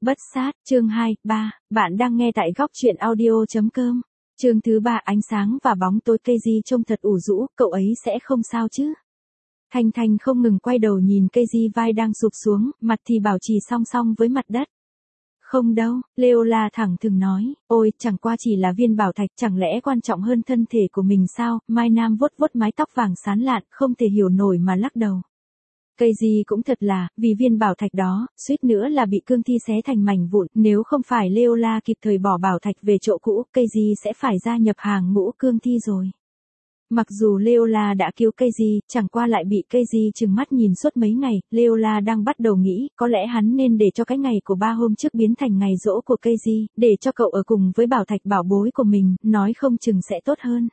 Bất sát, chương 2, 3, bạn đang nghe tại góc truyện audio.com. Chương thứ 3, ánh sáng và bóng tối. Keiji trông thật ủ rũ, cậu ấy sẽ không sao chứ? Thanh Thanh không ngừng quay đầu nhìn Keiji, vai đang sụp xuống, mặt thì bảo trì song song với mặt đất. Không đâu, Leola thẳng thừng nói, ôi, chẳng qua chỉ là viên bảo thạch, chẳng lẽ quan trọng hơn thân thể của mình sao? Mai Nam vuốt vuốt mái tóc vàng sáng lạn, không thể hiểu nổi mà lắc đầu. Keiji cũng thật là, vì viên bảo thạch đó, suýt nữa là bị cương thi xé thành mảnh vụn, nếu không phải Leola kịp thời bỏ bảo thạch về chỗ cũ, Keiji sẽ phải gia nhập hàng ngũ cương thi rồi. Mặc dù Leola đã cứu Keiji, chẳng qua lại bị Keiji trừng mắt nhìn suốt mấy ngày, Leola đang bắt đầu nghĩ, có lẽ hắn nên để cho cái ngày của 3 hôm trước biến thành ngày giỗ của Keiji, để cho cậu ở cùng với bảo thạch bảo bối của mình, nói không chừng sẽ tốt hơn.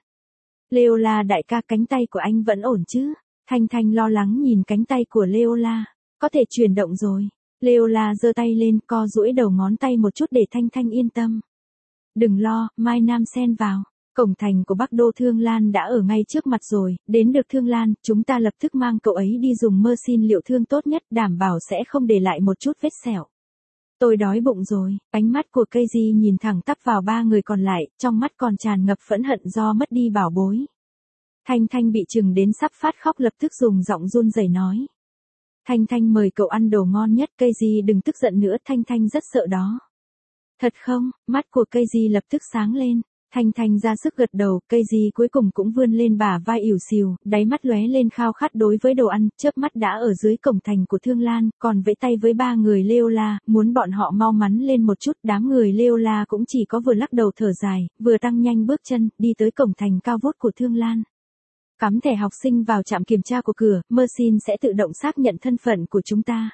Leola đại ca, cánh tay của anh vẫn ổn chứ? Thanh Thanh lo lắng nhìn cánh tay của Leola. Có thể chuyển động rồi. Leola giơ tay lên, co duỗi đầu ngón tay một chút để Thanh Thanh yên tâm. Đừng lo, Mai Nam xen vào. Cổng thành của Bắc Đô Thương Lan đã ở ngay trước mặt rồi, đến được Thương Lan, chúng ta lập tức mang cậu ấy đi dùng mơ xin liệu thương tốt nhất, đảm bảo sẽ không để lại một chút vết sẹo. Tôi đói bụng rồi, ánh mắt của Keiji nhìn thẳng tắp vào 3 người còn lại, trong mắt còn tràn ngập phẫn hận do mất đi bảo bối. Thanh Thanh bị chừng đến sắp phát khóc, lập tức dùng giọng run rẩy nói. Thanh Thanh mời cậu ăn đồ ngon nhất, Keiji đừng tức giận nữa, Thanh Thanh rất sợ đó. Thật không? Mắt của Keiji lập tức sáng lên. Thanh Thanh ra sức gật đầu, Keiji cuối cùng cũng vươn lên bả vai ỉu xìu, đáy mắt lóe lên khao khát đối với đồ ăn, chớp mắt đã ở dưới cổng thành của Thương Lan, còn vẫy tay với 3 người Leola, muốn bọn họ mau mắn lên một chút. Đám người Leola cũng chỉ có vừa lắc đầu thở dài, vừa tăng nhanh bước chân, đi tới cổng thành cao vút của Thương Lan. Cắm thẻ học sinh vào trạm kiểm tra của cửa, Mersin sẽ tự động xác nhận thân phận của chúng ta.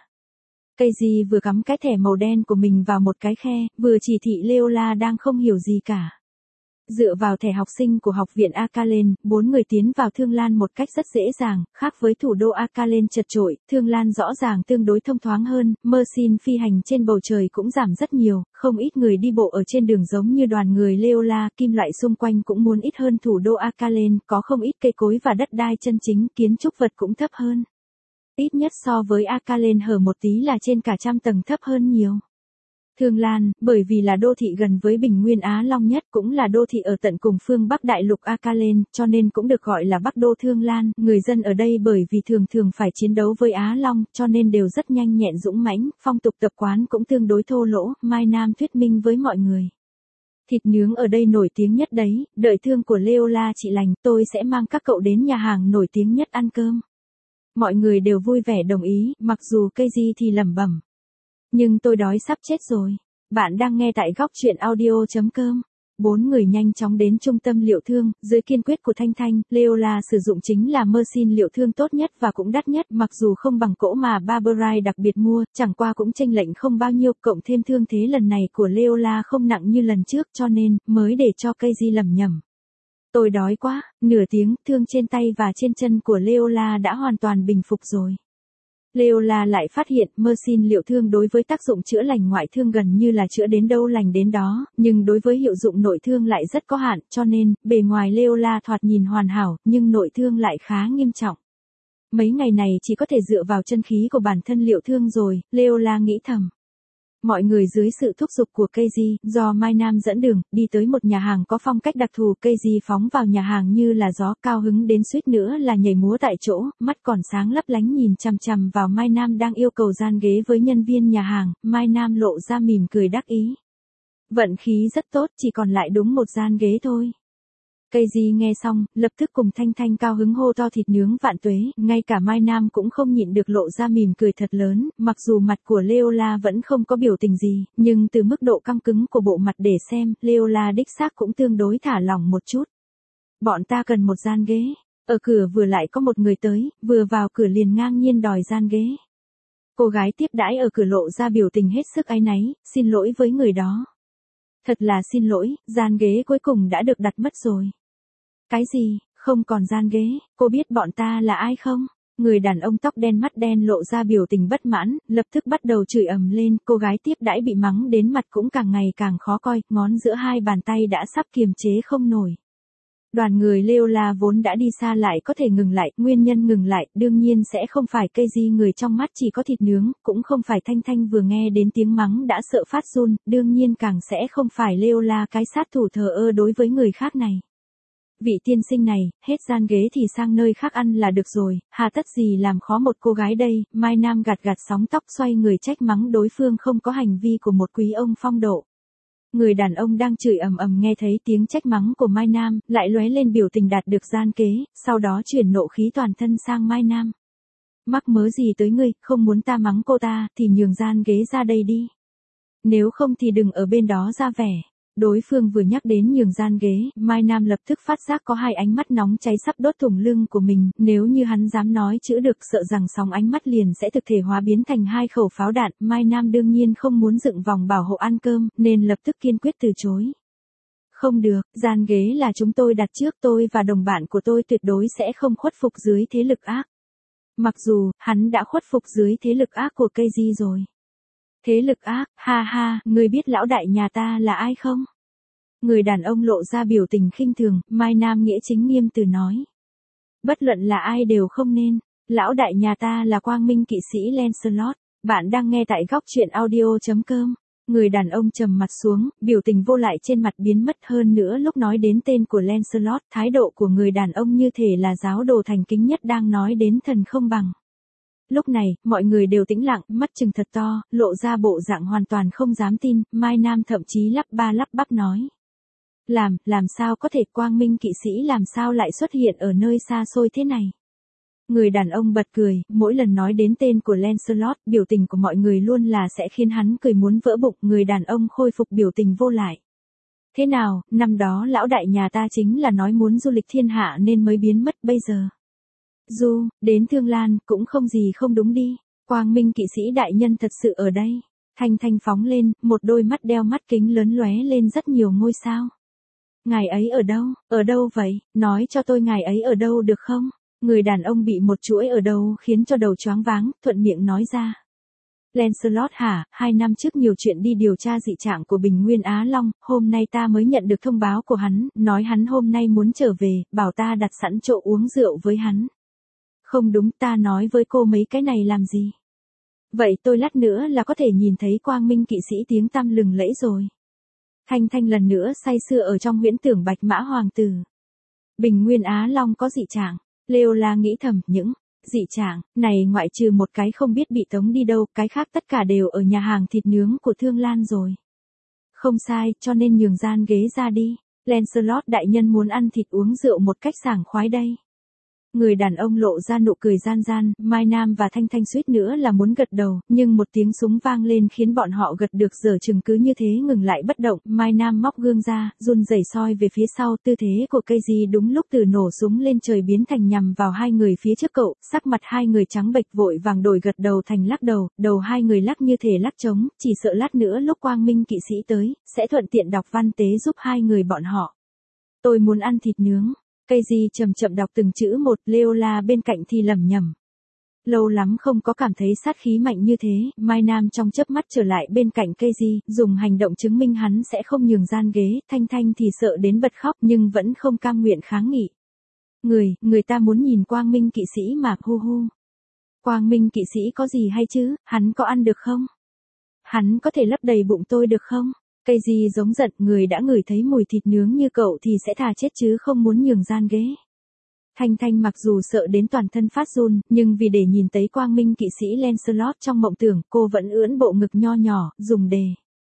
Keiji vừa cắm cái thẻ màu đen của mình vào một cái khe, vừa chỉ thị Leola đang không hiểu gì cả. Dựa vào thẻ học sinh của học viện Akalen, 4 người tiến vào Thương Lan một cách rất dễ dàng, khác với thủ đô Akalen chật chội, Thương Lan rõ ràng tương đối thông thoáng hơn, Mersin phi hành trên bầu trời cũng giảm rất nhiều, không ít người đi bộ ở trên đường giống như đoàn người Leola, kim loại xung quanh cũng muốn ít hơn thủ đô Akalen, có không ít cây cối và đất đai chân chính, kiến trúc vật cũng thấp hơn. Ít nhất so với Akalen hở một tí là trên cả trăm tầng thấp hơn nhiều. Thương Lan, bởi vì là đô thị gần với Bình Nguyên Á Long nhất, cũng là đô thị ở tận cùng phương Bắc đại lục Akalen, cho nên cũng được gọi là Bắc Đô Thương Lan. Người dân ở đây bởi vì thường phải chiến đấu với Á Long, cho nên đều rất nhanh nhẹn dũng mãnh, phong tục tập quán cũng tương đối thô lỗ, Mai Nam thuyết minh với mọi người. Thịt nướng ở đây nổi tiếng nhất đấy, đợi thương của Leola chị lành, tôi sẽ mang các cậu đến nhà hàng nổi tiếng nhất ăn cơm. Mọi người đều vui vẻ đồng ý, mặc dù Keiji thì lẩm bẩm. Nhưng tôi đói sắp chết rồi. Bạn đang nghe tại góc truyện audio.com. 4 người nhanh chóng đến trung tâm liệu thương, dưới kiên quyết của Thanh Thanh, Leola sử dụng chính là Mersin liệu thương tốt nhất và cũng đắt nhất, mặc dù không bằng cỗ mà Barberite đặc biệt mua, chẳng qua cũng chênh lệch không bao nhiêu, cộng thêm thương thế lần này của Leola không nặng như lần trước, cho nên mới để cho Keiji lầm nhầm. Tôi đói quá. Nửa tiếng, thương trên tay và trên chân của Leola đã hoàn toàn bình phục rồi. Leola lại phát hiện Mersin liệu thương đối với tác dụng chữa lành ngoại thương gần như là chữa đến đâu lành đến đó, nhưng đối với hiệu dụng nội thương lại rất có hạn, cho nên, bề ngoài Leola thoạt nhìn hoàn hảo, nhưng nội thương lại khá nghiêm trọng. Mấy ngày này chỉ có thể dựa vào chân khí của bản thân liệu thương rồi, Leola nghĩ thầm. Mọi người dưới sự thúc giục của Keiji, do Mai Nam dẫn đường, đi tới một nhà hàng có phong cách đặc thù, Keiji phóng vào nhà hàng như là gió, cao hứng đến suýt nữa là nhảy múa tại chỗ, mắt còn sáng lấp lánh nhìn chằm chằm vào Mai Nam đang yêu cầu gian ghế với nhân viên nhà hàng, Mai Nam lộ ra mỉm cười đắc ý. Vận khí rất tốt, chỉ còn lại đúng một gian ghế thôi. Keiji nghe xong, lập tức cùng Thanh Thanh cao hứng hô to thịt nướng vạn tuế, ngay cả Mai Nam cũng không nhịn được lộ ra mỉm cười thật lớn, mặc dù mặt của Leola vẫn không có biểu tình gì, nhưng từ mức độ căng cứng của bộ mặt để xem, Leola đích xác cũng tương đối thả lỏng một chút. Bọn ta cần một gian ghế, ở cửa vừa lại có một người tới, vừa vào cửa liền ngang nhiên đòi gian ghế. Cô gái tiếp đãi ở cửa lộ ra biểu tình hết sức áy náy, xin lỗi với người đó. Thật là xin lỗi, gian ghế cuối cùng đã được đặt mất rồi. Cái gì, không còn gian ghế, cô biết bọn ta là ai không? Người đàn ông tóc đen mắt đen lộ ra biểu tình bất mãn, lập tức bắt đầu chửi ầm lên, cô gái tiếp đãi bị mắng đến mặt cũng càng ngày càng khó coi, ngón giữa hai bàn tay đã sắp kiềm chế không nổi. Đoàn người Leola vốn đã đi xa lại có thể ngừng lại, nguyên nhân ngừng lại, đương nhiên sẽ không phải Casey người trong mắt chỉ có thịt nướng, cũng không phải Thanh Thanh vừa nghe đến tiếng mắng đã sợ phát run, đương nhiên càng sẽ không phải Leola cái sát thủ thờ ơ đối với người khác này. Vị tiên sinh này, hết gian ghế thì sang nơi khác ăn là được rồi, hà tất gì làm khó một cô gái đây, Mai Nam gạt gạt sóng tóc xoay người trách mắng đối phương không có hành vi của một quý ông phong độ. Người đàn ông đang chửi ầm ầm nghe thấy tiếng trách mắng của Mai Nam, lại lóe lên biểu tình đạt được gian kế, sau đó chuyển nộ khí toàn thân sang Mai Nam. Mắc mớ gì tới ngươi, không muốn ta mắng cô ta, thì nhường gian ghế ra đây đi. Nếu không thì đừng ở bên đó ra vẻ. Đối phương vừa nhắc đến nhường gian ghế, Mai Nam lập tức phát giác có hai ánh mắt nóng cháy sắp đốt thủng lưng của mình, nếu như hắn dám nói chữ được sợ rằng sóng ánh mắt liền sẽ thực thể hóa biến thành hai khẩu pháo đạn, Mai Nam đương nhiên không muốn dựng vòng bảo hộ ăn cơm, nên lập tức kiên quyết từ chối. Không được, gian ghế là chúng tôi đặt trước, tôi và đồng bạn của tôi tuyệt đối sẽ không khuất phục dưới thế lực ác. Mặc dù, hắn đã khuất phục dưới thế lực ác của Casey rồi. Thế lực ác, ha ha, ngươi biết lão đại nhà ta là ai không? Người đàn ông lộ ra biểu tình khinh thường, Mai Nam nghĩa chính nghiêm từ nói. Bất luận là ai đều không nên, lão đại nhà ta là Quang Minh kỵ sĩ Lancelot, bạn đang nghe tại góc truyện audio.com. Người đàn ông trầm mặt xuống, biểu tình vô lại trên mặt biến mất hơn nữa lúc nói đến tên của Lancelot, thái độ của người đàn ông như thể là giáo đồ thành kính nhất đang nói đến thần không bằng. Lúc này, mọi người đều tĩnh lặng, mắt trừng thật to, lộ ra bộ dạng hoàn toàn không dám tin, Mai Nam thậm chí lắp ba lắp bắp nói. Làm sao có thể Quang Minh kỵ sĩ làm sao lại xuất hiện ở nơi xa xôi thế này? Người đàn ông bật cười, mỗi lần nói đến tên của Lancelot, biểu tình của mọi người luôn là sẽ khiến hắn cười muốn vỡ bụng, người đàn ông khôi phục biểu tình vô lại. Thế nào, năm đó lão đại nhà ta chính là nói muốn du lịch thiên hạ nên mới biến mất bây giờ. Đến Thương Lan, cũng không gì không đúng đi. Quang Minh kỵ sĩ đại nhân thật sự ở đây. Thanh Thanh phóng lên, một đôi mắt đeo mắt kính lớn lóe lên rất nhiều ngôi sao. Ngài ấy ở đâu? Ở đâu vậy? Nói cho tôi ngài ấy ở đâu được không? Người đàn ông bị một chuỗi ở đầu khiến cho đầu choáng váng, thuận miệng nói ra. Lancelot hả, 2 năm trước nhiều chuyện đi điều tra dị trạng của Bình Nguyên Á Long, hôm nay ta mới nhận được thông báo của hắn, nói hắn hôm nay muốn trở về, bảo ta đặt sẵn chỗ uống rượu với hắn. Không đúng, ta nói với cô mấy cái này làm gì? Vậy tôi lát nữa là có thể nhìn thấy Quang Minh kỵ sĩ tiếng tăm lừng lẫy rồi. Thanh Thanh lần nữa say sưa ở trong huyễn tưởng Bạch Mã Hoàng tử. Bình Nguyên Á Long có dị trạng. Leola nghĩ thầm, những dị trạng này ngoại trừ một cái không biết bị tống đi đâu, cái khác tất cả đều ở nhà hàng thịt nướng của Thương Lan rồi. Không sai, cho nên nhường gian ghế ra đi. Lancelot đại nhân muốn ăn thịt uống rượu một cách sảng khoái đây. Người đàn ông lộ ra nụ cười gian gian, Mai Nam và Thanh Thanh suýt nữa là muốn gật đầu, nhưng một tiếng súng vang lên khiến bọn họ gật được dở chừng cứ như thế ngừng lại bất động, Mai Nam móc gương ra, run rẩy soi về phía sau, tư thế của Casey đúng lúc từ nổ súng lên trời biến thành nhằm vào hai người phía trước cậu, sắc mặt hai người trắng bệch vội vàng đổi gật đầu thành lắc đầu hai người lắc như thể lắc trống, chỉ sợ lát nữa lúc Quang Minh kỵ sĩ tới, sẽ thuận tiện đọc văn tế giúp hai người bọn họ. Tôi muốn ăn thịt nướng. Casey chậm chậm đọc từng chữ một, Leola bên cạnh thì lẩm nhẩm. Lâu lắm không có cảm thấy sát khí mạnh như thế, Mai Nam trong chớp mắt trở lại bên cạnh Casey, dùng hành động chứng minh hắn sẽ không nhường gian ghế, Thanh Thanh thì sợ đến bật khóc nhưng vẫn không cam nguyện kháng nghị. Người ta muốn nhìn Quang Minh kỵ sĩ mà, hu. Quang Minh kỵ sĩ có gì hay chứ, hắn có ăn được không? Hắn có thể lấp đầy bụng tôi được không? Casey giống giận, người đã ngửi thấy mùi thịt nướng như cậu thì sẽ thà chết chứ không muốn nhường gian ghế. Thanh Thanh mặc dù sợ đến toàn thân phát run, nhưng vì để nhìn thấy Quang Minh kỵ sĩ Lancelot trong mộng tưởng, cô vẫn ưỡn bộ ngực nho nhỏ, dùng đề.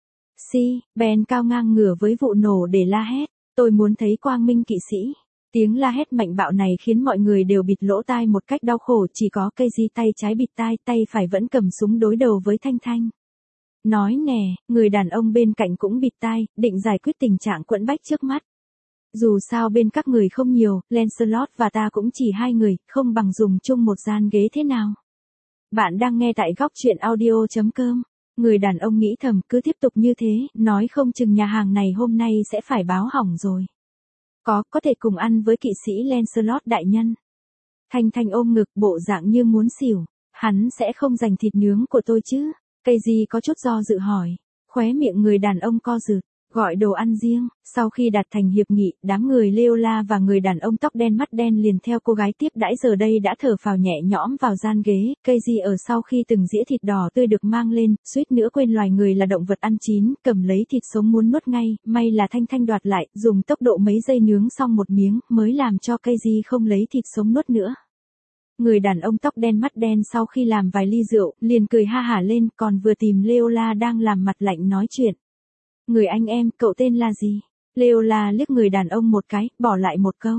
Ben cao ngang ngửa với vụ nổ để la hét, tôi muốn thấy Quang Minh kỵ sĩ. Tiếng la hét mạnh bạo này khiến mọi người đều bịt lỗ tai một cách đau khổ, chỉ có Casey tay trái bịt tai, tay phải vẫn cầm súng đối đầu với Thanh Thanh. Nói nè, người đàn ông bên cạnh cũng bịt tai, định giải quyết tình trạng quẫn bách trước mắt. Dù sao bên các người không nhiều, Lancelot và ta cũng chỉ 2 người, không bằng dùng chung một gian ghế thế nào. Bạn đang nghe tại góc truyện audio.com. Người đàn ông nghĩ thầm cứ tiếp tục như thế, nói không chừng nhà hàng này hôm nay sẽ phải báo hỏng rồi. Có thể cùng ăn với kỵ sĩ Lancelot đại nhân. Thanh Thanh ôm ngực bộ dạng như muốn xỉu, hắn sẽ không giành thịt nướng của tôi chứ. Casey có chút do dự hỏi, khóe miệng người đàn ông co rụt, Gọi đồ ăn riêng, sau khi đạt thành hiệp nghị, đám người Leola và người đàn ông tóc đen mắt đen liền theo cô gái tiếp đãi giờ đây đã thở phào nhẹ nhõm vào gian ghế, Casey ở sau khi từng dĩa thịt đỏ tươi được mang lên, suýt nữa quên loài người là động vật ăn chín, cầm lấy thịt sống muốn nuốt ngay, may là Thanh Thanh đoạt lại, dùng tốc độ mấy giây nướng xong một miếng, mới làm cho Casey không lấy thịt sống nuốt nữa. Người đàn ông tóc đen mắt đen sau khi làm vài ly rượu, liền cười ha hả lên, còn vừa tìm Leola đang làm mặt lạnh nói chuyện. Người anh em, cậu tên là gì? Leola liếc người đàn ông một cái, bỏ lại một câu.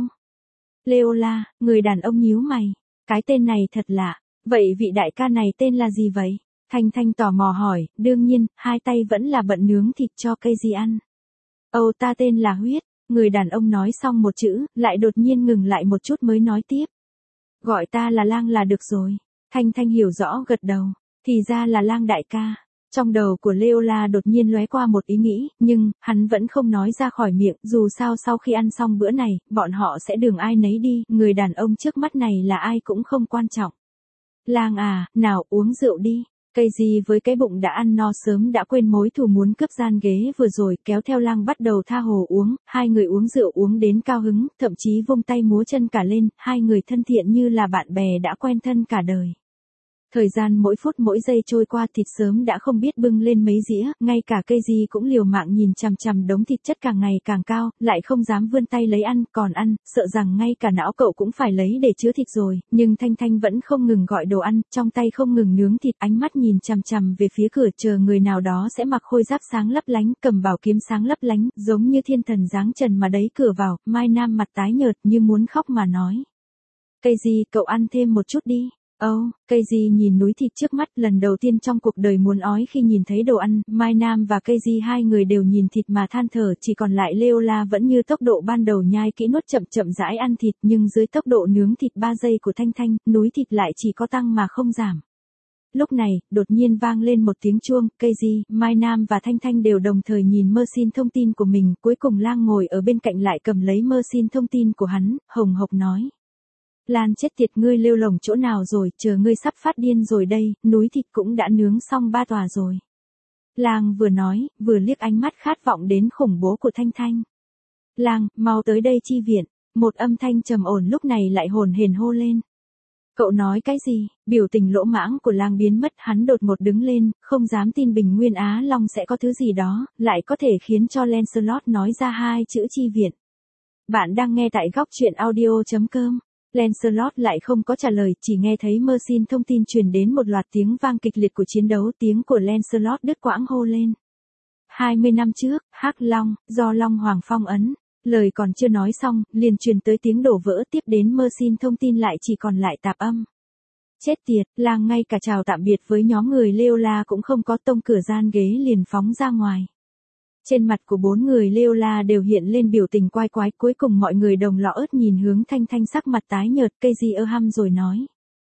Leola, người đàn ông nhíu mày. Cái tên này thật lạ. Vậy vị đại ca này tên là gì vậy? Thanh Thanh tò mò hỏi, đương nhiên, hai tay vẫn là bận nướng thịt cho Casey ăn. Ồ, ta tên là Huyết. Người đàn ông nói xong một chữ, lại đột nhiên ngừng lại một chút mới nói tiếp. Gọi ta là Lang là được rồi. Thanh Thanh hiểu rõ gật đầu. Thì ra là Lang đại ca. Trong đầu của Leola đột nhiên lóe qua một ý nghĩ, nhưng, hắn vẫn không nói ra khỏi miệng, dù sao sau khi ăn xong bữa này, bọn họ sẽ đường ai nấy đi, người đàn ông trước mắt này là ai cũng không quan trọng. Lang à, nào uống rượu đi. Casey với cái bụng đã ăn no sớm đã quên mối thù muốn cướp gian ghế vừa rồi, kéo theo Lang bắt đầu tha hồ uống, hai người uống rượu uống đến cao hứng, thậm chí vung tay múa chân cả lên, hai người thân thiện như là bạn bè đã quen thân cả đời. Thời gian mỗi phút mỗi giây trôi qua thịt sớm đã không biết bưng lên mấy dĩa, ngay cả Casey cũng liều mạng nhìn chằm chằm đống thịt chất càng ngày càng cao, lại không dám vươn tay lấy ăn, còn ăn, sợ rằng ngay cả não cậu cũng phải lấy để chứa thịt rồi, nhưng Thanh Thanh vẫn không ngừng gọi đồ ăn, trong tay không ngừng nướng thịt, ánh mắt nhìn chằm chằm về phía cửa chờ người nào đó sẽ mặc khôi giáp sáng lấp lánh, cầm bảo kiếm sáng lấp lánh, giống như thiên thần giáng trần mà đẩy cửa vào, Mai Nam mặt tái nhợt như muốn khóc mà nói. Casey, cậu ăn thêm một chút đi. Casey nhìn núi thịt trước mắt lần đầu tiên trong cuộc đời muốn ói khi nhìn thấy đồ ăn, Mai Nam và Casey hai người đều nhìn thịt mà than thở, chỉ còn lại Leola vẫn như tốc độ ban đầu nhai kỹ nuốt chậm chậm rãi ăn thịt, nhưng dưới tốc độ nướng thịt 3 giây của Thanh Thanh, núi thịt lại chỉ có tăng mà không giảm. Lúc này, đột nhiên vang lên một tiếng chuông, Casey, Mai Nam và Thanh Thanh đều đồng thời nhìn mơ xin thông tin của mình, cuối cùng Lang ngồi ở bên cạnh lại cầm lấy mơ xin thông tin của hắn, hồng hộc nói. Lan chết tiệt ngươi lêu lổng chỗ nào rồi, chờ ngươi sắp phát điên rồi đây, núi thịt cũng đã nướng xong 3 tòa rồi. Lang vừa nói, vừa liếc ánh mắt khát vọng đến khủng bố của Thanh Thanh. Lang, mau tới đây chi viện, một âm thanh trầm ổn lúc này lại hồn hển hô lên. Cậu nói cái gì? Biểu tình lỗ mãng của Lang biến mất, hắn đột ngột đứng lên, không dám tin Bình Nguyên Á Long sẽ có thứ gì đó, lại có thể khiến cho Lancelot nói ra hai chữ chi viện. Bạn đang nghe tại góc truyện audio.com. Lancelot lại không có trả lời, chỉ nghe thấy Mercy thông tin truyền đến một loạt tiếng vang kịch liệt của chiến đấu, tiếng của Lancelot đứt quãng hô lên. 20 năm trước, Hắc Long, do Long Hoàng phong ấn. Lời còn chưa nói xong, liền truyền tới tiếng đổ vỡ, tiếp đến Mercy thông tin lại chỉ còn lại tạp âm. Chết tiệt, Lang ngay cả chào tạm biệt với nhóm người Leola cũng không có, tông cửa gian ghế liền phóng ra ngoài. Trên mặt của 4 người Leola đều hiện lên biểu tình quái quái, cuối cùng mọi người đồng lọ ớt nhìn hướng Thanh Thanh sắc mặt tái nhợt, Casey hăm rồi nói.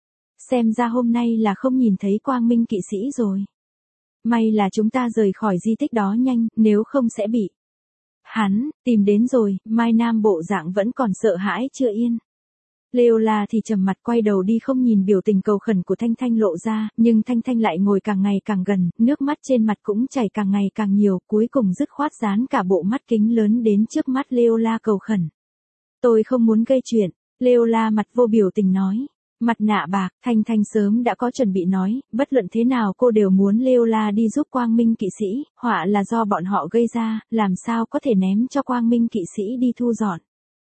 Xem ra hôm nay là không nhìn thấy quang minh kỵ sĩ rồi. May là chúng ta rời khỏi di tích đó nhanh, nếu không sẽ bị. Hắn, tìm đến rồi, Mai Nam bộ dạng vẫn còn sợ hãi chưa yên. Leola thì trầm mặt quay đầu đi không nhìn biểu tình cầu khẩn của Thanh Thanh lộ ra, nhưng Thanh Thanh lại ngồi càng ngày càng gần, nước mắt trên mặt cũng chảy càng ngày càng nhiều, cuối cùng dứt khoát dán cả bộ mắt kính lớn đến trước mắt Leola cầu khẩn. Tôi không muốn gây chuyện, Leola mặt vô biểu tình nói. Mặt nạ bạc, Thanh Thanh sớm đã có chuẩn bị nói, bất luận thế nào cô đều muốn Leola đi giúp quang minh kỵ sĩ, họa là do bọn họ gây ra, làm sao có thể ném cho quang minh kỵ sĩ đi thu dọn.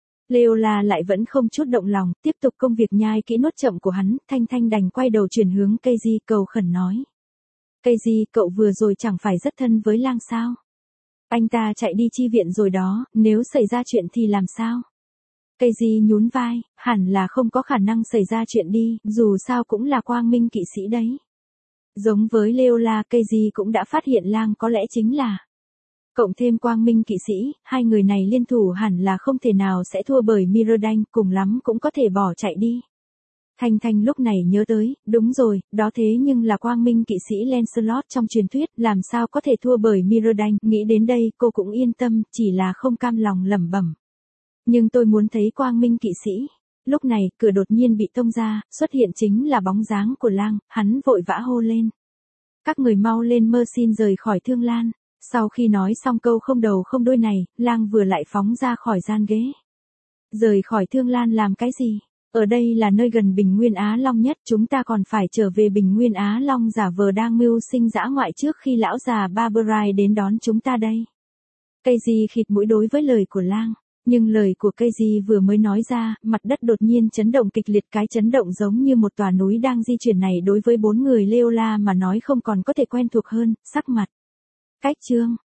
Leola lại vẫn không chút động lòng, tiếp tục công việc nhai kỹ nuốt chậm của hắn, Thanh Thanh đành quay đầu chuyển hướng Casey cầu khẩn nói. Casey, cậu vừa rồi chẳng phải rất thân với Lang sao? Anh ta chạy đi chi viện rồi đó, nếu xảy ra chuyện thì làm sao? Casey nhún vai, hẳn là không có khả năng xảy ra chuyện đi, dù sao cũng là quang minh kỵ sĩ đấy. Giống với Leola, Casey cũng đã phát hiện Lang có lẽ chính là. Cộng thêm quang minh kỵ sĩ, hai người này liên thủ hẳn là không thể nào sẽ thua bởi Mirrodin, cùng lắm cũng có thể bỏ chạy đi. Thanh Thanh lúc này nhớ tới, đúng rồi, đó thế nhưng là quang minh kỵ sĩ Lancelot trong truyền thuyết, làm sao có thể thua bởi Mirrodin, nghĩ đến đây cô cũng yên tâm, chỉ là không cam lòng lẩm bẩm. Nhưng tôi muốn thấy quang minh kỵ sĩ. Lúc này, cửa đột nhiên bị tông ra, xuất hiện chính là bóng dáng của Lang, hắn vội vã hô lên. Các người mau lên Mercy rời khỏi Thương Lan. Sau khi nói xong câu không đầu không đuôi này, Lang vừa lại phóng ra khỏi gian ghế. Rời khỏi Thương Lan làm cái gì? Ở đây là nơi gần Bình Nguyên Á Long nhất, chúng ta còn phải trở về Bình Nguyên Á Long giả vờ đang mưu sinh dã ngoại trước khi lão già Barberai đến đón chúng ta đây. Casey khịt mũi đối với lời của Lang. Nhưng lời của Casey vừa mới nói ra, mặt đất đột nhiên chấn động kịch liệt, cái chấn động giống như một tòa núi đang di chuyển này đối với bốn người Leola mà nói không còn có thể quen thuộc hơn, sắc mặt. Cách chương.